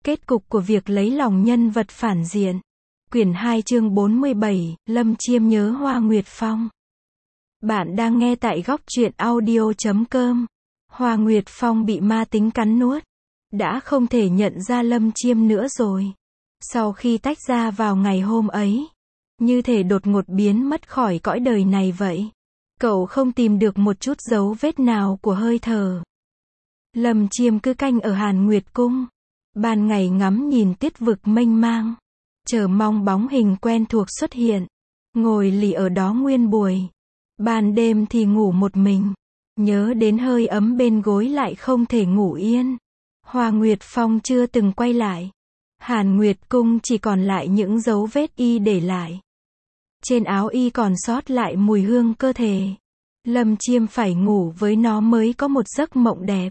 Kết cục của việc lấy lòng nhân vật phản diện. Quyển 2 chương 47, Lâm Chiêm nhớ Hoa Nguyệt Phong. Bạn đang nghe tại góc truyện audio.com. Hoa Nguyệt Phong bị ma tính cắn nuốt. Đã không thể nhận ra Lâm Chiêm nữa rồi. Sau khi tách ra vào ngày hôm ấy, như thể đột ngột biến mất khỏi cõi đời này vậy. Cậu không tìm được một chút dấu vết nào của hơi thở. Lâm Chiêm cứ canh ở Hàn Nguyệt Cung. Ban ngày ngắm nhìn tiết vực mênh mang, chờ mong bóng hình quen thuộc xuất hiện, ngồi lì ở đó nguyên buổi. Ban đêm thì ngủ một mình, nhớ đến hơi ấm bên gối lại không thể ngủ yên. Hoa Nguyệt Phong chưa từng quay lại. Hàn Nguyệt Cung chỉ còn lại những dấu vết y để lại. Trên áo y còn sót lại mùi hương cơ thể. Lâm Chiêm phải ngủ với nó mới có một giấc mộng đẹp.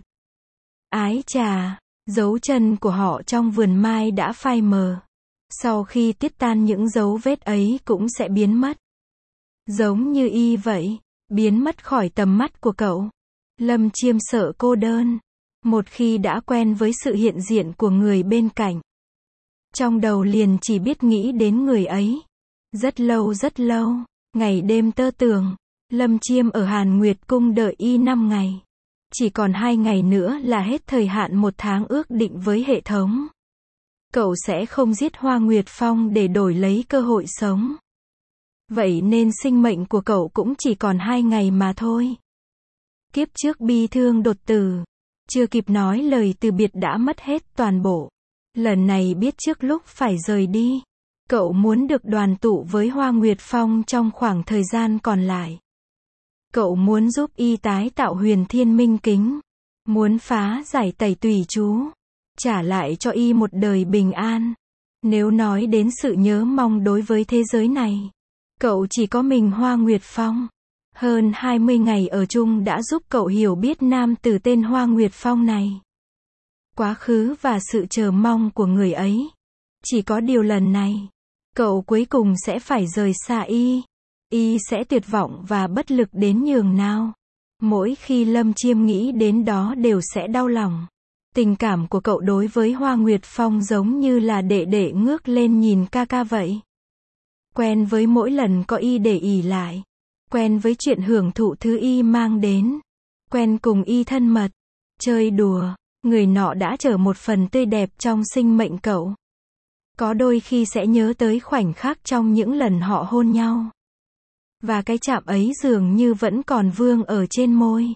Ái chà! Dấu chân của họ trong vườn mai đã phai mờ. Sau khi tiết tan những dấu vết ấy cũng sẽ biến mất. Giống như y vậy, biến mất khỏi tầm mắt của cậu. Lâm Chiêm sợ cô đơn. Một khi đã quen với sự hiện diện của người bên cạnh, trong đầu liền chỉ biết nghĩ đến người ấy. Rất lâu, ngày đêm tơ tưởng. Lâm Chiêm ở Hàn Nguyệt Cung đợi y 5 ngày. Chỉ còn 2 ngày nữa là hết thời hạn 1 tháng ước định với hệ thống. Cậu sẽ không giết Hoa Nguyệt Phong để đổi lấy cơ hội sống. Vậy nên sinh mệnh của cậu cũng chỉ còn 2 ngày mà thôi. Kiếp trước bi thương đột tử. Chưa kịp nói lời từ biệt đã mất hết toàn bộ. Lần này biết trước lúc phải rời đi. Cậu muốn được đoàn tụ với Hoa Nguyệt Phong trong khoảng thời gian còn lại. Cậu muốn giúp y tái tạo huyền thiên minh kính. Muốn phá giải tẩy tùy chú. Trả lại cho y một đời bình an. Nếu nói đến sự nhớ mong đối với thế giới này, cậu chỉ có mình Hoa Nguyệt Phong. Hơn 20 ngày ở chung đã giúp cậu hiểu biết nam tử tên Hoa Nguyệt Phong này. Quá khứ và sự chờ mong của người ấy. Chỉ có điều lần này, cậu cuối cùng sẽ phải rời xa y. Y sẽ tuyệt vọng và bất lực đến nhường nào. Mỗi khi Lâm Chiêm nghĩ đến đó đều sẽ đau lòng. Tình cảm của cậu đối với Hoa Nguyệt Phong giống như là đệ đệ ngước lên nhìn ca ca vậy. Quen với mỗi lần có y để ỷ lại. Quen với chuyện hưởng thụ thứ y mang đến. Quen cùng y thân mật, chơi đùa. Người nọ đã trở một phần tươi đẹp trong sinh mệnh cậu. Có đôi khi sẽ nhớ tới khoảnh khắc trong những lần họ hôn nhau. Và cái chạm ấy dường như vẫn còn vương ở trên môi.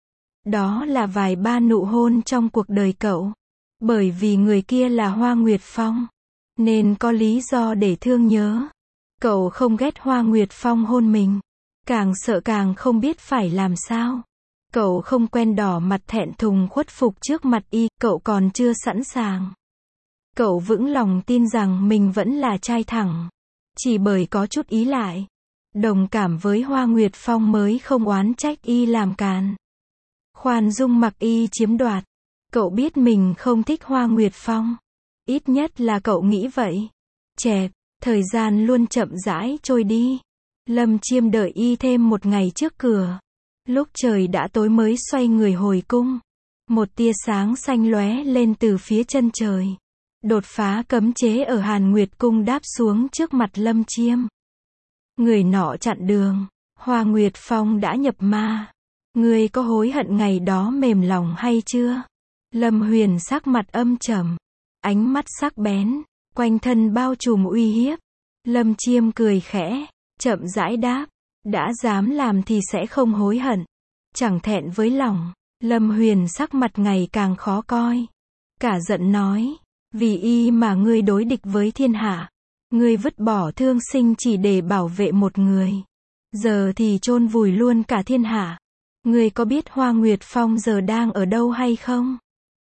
Đó là vài ba nụ hôn trong cuộc đời cậu. Bởi vì người kia là Hoa Nguyệt Phong, nên có lý do để thương nhớ. Cậu không ghét Hoa Nguyệt Phong hôn mình. Càng sợ càng không biết phải làm sao. Cậu không quen đỏ mặt thẹn thùng khuất phục trước mặt y, cậu còn chưa sẵn sàng. Cậu vững lòng tin rằng mình vẫn là trai thẳng. Chỉ bởi có chút ý lại, đồng cảm với Hoa Nguyệt Phong mới không oán trách y làm càn. Khoan dung mặc y chiếm đoạt. Cậu biết mình không thích Hoa Nguyệt Phong. Ít nhất là cậu nghĩ vậy. Chẹp, thời gian luôn chậm rãi trôi đi. Lâm Chiêm đợi y thêm 1 ngày trước cửa. Lúc trời đã tối mới xoay người hồi cung. Một tia sáng xanh lóe lên từ phía chân trời. Đột phá cấm chế ở Hàn Nguyệt Cung đáp xuống trước mặt Lâm Chiêm. Người nọ chặn đường. Hoa Nguyệt Phong đã nhập ma. Ngươi có hối hận ngày đó mềm lòng hay chưa? Lâm Huyền sắc mặt âm trầm. Ánh mắt sắc bén. Quanh thân bao trùm uy hiếp. Lâm Chiêm cười khẽ. Chậm rãi đáp. Đã dám làm thì sẽ không hối hận. Chẳng thẹn với lòng. Lâm Huyền sắc mặt ngày càng khó coi. Cả giận nói. Vì y mà ngươi đối địch với thiên hạ. Ngươi vứt bỏ thương sinh chỉ để bảo vệ một người. Giờ thì chôn vùi luôn cả thiên hạ. Ngươi có biết Hoa Nguyệt Phong giờ đang ở đâu hay không?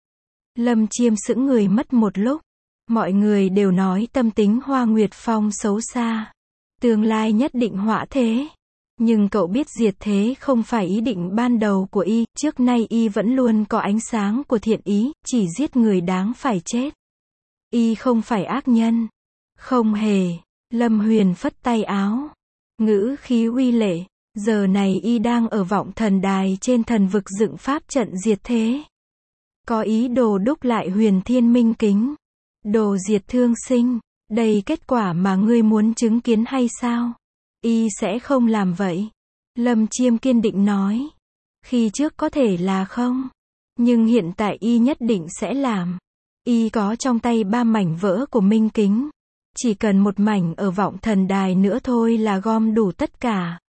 Lâm Chiêm sững người mất một lúc. Mọi người đều nói tâm tính Hoa Nguyệt Phong xấu xa. Tương lai nhất định họa thế. Nhưng cậu biết diệt thế không phải ý định ban đầu của y. Trước nay y vẫn luôn có ánh sáng của thiện ý. Chỉ giết người đáng phải chết. Y không phải ác nhân. Không hề. Lâm Huyền phất tay áo. Ngữ khí uy lệ. Giờ này y đang ở Vọng Thần Đài trên thần vực dựng pháp trận diệt thế. Có ý đồ đúc lại huyền thiên minh kính. Đồ diệt thương sinh, đây kết quả mà ngươi muốn chứng kiến hay sao? Y sẽ không làm vậy. Lâm Chiêm kiên định nói. Khi trước có thể là không, nhưng hiện tại y nhất định sẽ làm. Y có trong tay 3 mảnh vỡ của minh kính. Chỉ cần một mảnh ở vọng thần đài nữa thôi là gom đủ tất cả.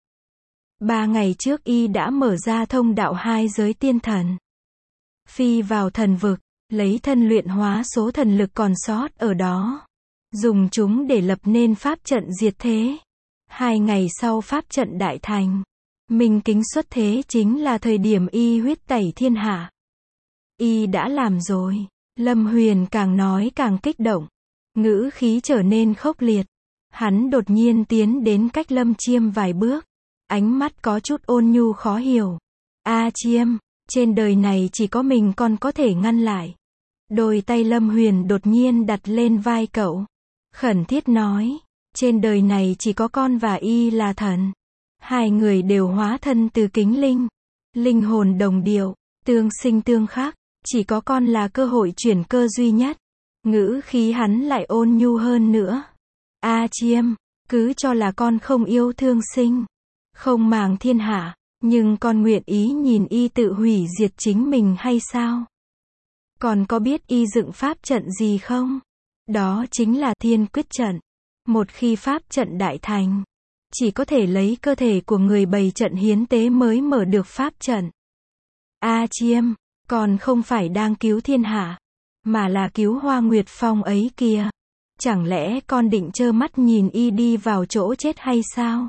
3 ngày trước y đã mở ra thông đạo 2 giới tiên thần. Phi vào thần vực, lấy thân luyện hóa số thần lực còn sót ở đó. Dùng chúng để lập nên pháp trận diệt thế. 2 ngày sau pháp trận đại thành. Minh kính xuất thế chính là thời điểm y huyết tẩy thiên hạ. Y đã làm rồi. Lâm Huyền càng nói càng kích động. Ngữ khí trở nên khốc liệt. Hắn đột nhiên tiến đến cách Lâm Chiêm vài bước. Ánh mắt có chút ôn nhu khó hiểu. A Chiêm, trên đời này chỉ có mình con có thể ngăn lại. Đôi tay Lâm Huyền đột nhiên đặt lên vai cậu. Khẩn thiết nói. Trên đời này chỉ có con và y là thần. 2 người đều hóa thân từ kính linh. Linh hồn đồng điệu, tương sinh tương khắc. Chỉ có con là cơ hội chuyển cơ duy nhất. Ngữ khí hắn lại ôn nhu hơn nữa. A Chiêm, cứ cho là con không yêu thương sinh, không màng thiên hạ, nhưng con nguyện ý nhìn y tự hủy diệt chính mình hay sao? Con có biết y dựng pháp trận gì không? Đó chính là thiên quyết trận. Một khi pháp trận đại thành, chỉ có thể lấy cơ thể của người bày trận hiến tế mới mở được pháp trận. A Chiêm, con không phải đang cứu thiên hạ, mà là cứu Hoa Nguyệt Phong ấy kìa. Chẳng lẽ con định trơ mắt nhìn y đi vào chỗ chết hay sao?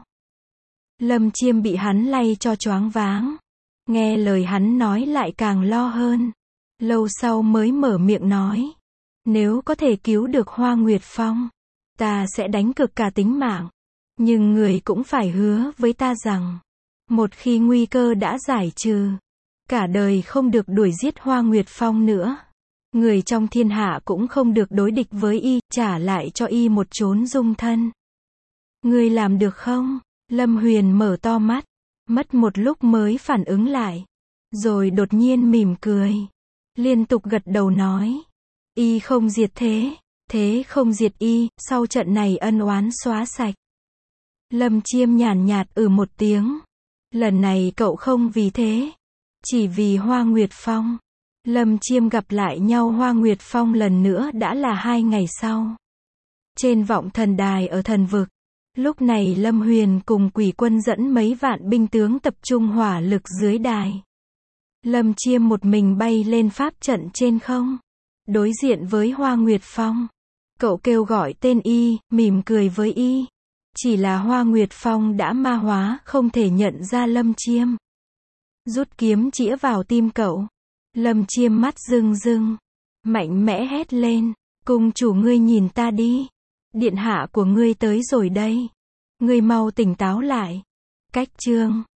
Lâm Chiêm bị hắn lay cho choáng váng. Nghe lời hắn nói lại càng lo hơn. Lâu sau mới mở miệng nói. Nếu có thể cứu được Hoa Nguyệt Phong, ta sẽ đánh cược cả tính mạng. Nhưng người cũng phải hứa với ta rằng, một khi nguy cơ đã giải trừ, cả đời không được đuổi giết Hoa Nguyệt Phong nữa. Người trong thiên hạ cũng không được đối địch với y, trả lại cho y một chốn dung thân. Ngươi làm được không? Lâm Huyền mở to mắt, mất một lúc mới phản ứng lại. Rồi đột nhiên mỉm cười. Liên tục gật đầu nói. Y không diệt thế, thế không diệt y, sau trận này ân oán xóa sạch. Lâm Chiêm nhàn nhạt một tiếng. Lần này cậu không vì thế, chỉ vì Hoa Nguyệt Phong. Lâm Chiêm gặp lại nhau Hoa Nguyệt Phong lần nữa đã là 2 ngày sau. Trên vọng thần đài ở thần vực. Lúc này Lâm Huyền cùng quỷ quân dẫn mấy vạn binh tướng tập trung hỏa lực dưới đài. Lâm Chiêm một mình bay lên pháp trận trên không. Đối diện với Hoa Nguyệt Phong. Cậu kêu gọi tên y, mỉm cười với y. Chỉ là Hoa Nguyệt Phong đã ma hóa, không thể nhận ra Lâm Chiêm. Rút kiếm chĩa vào tim cậu. Lâm Chiêm mắt rưng rưng, mạnh mẽ hét lên. Cung chủ ngươi nhìn ta đi. Điện hạ của ngươi tới rồi đây. Ngươi mau tỉnh táo lại. Cách chương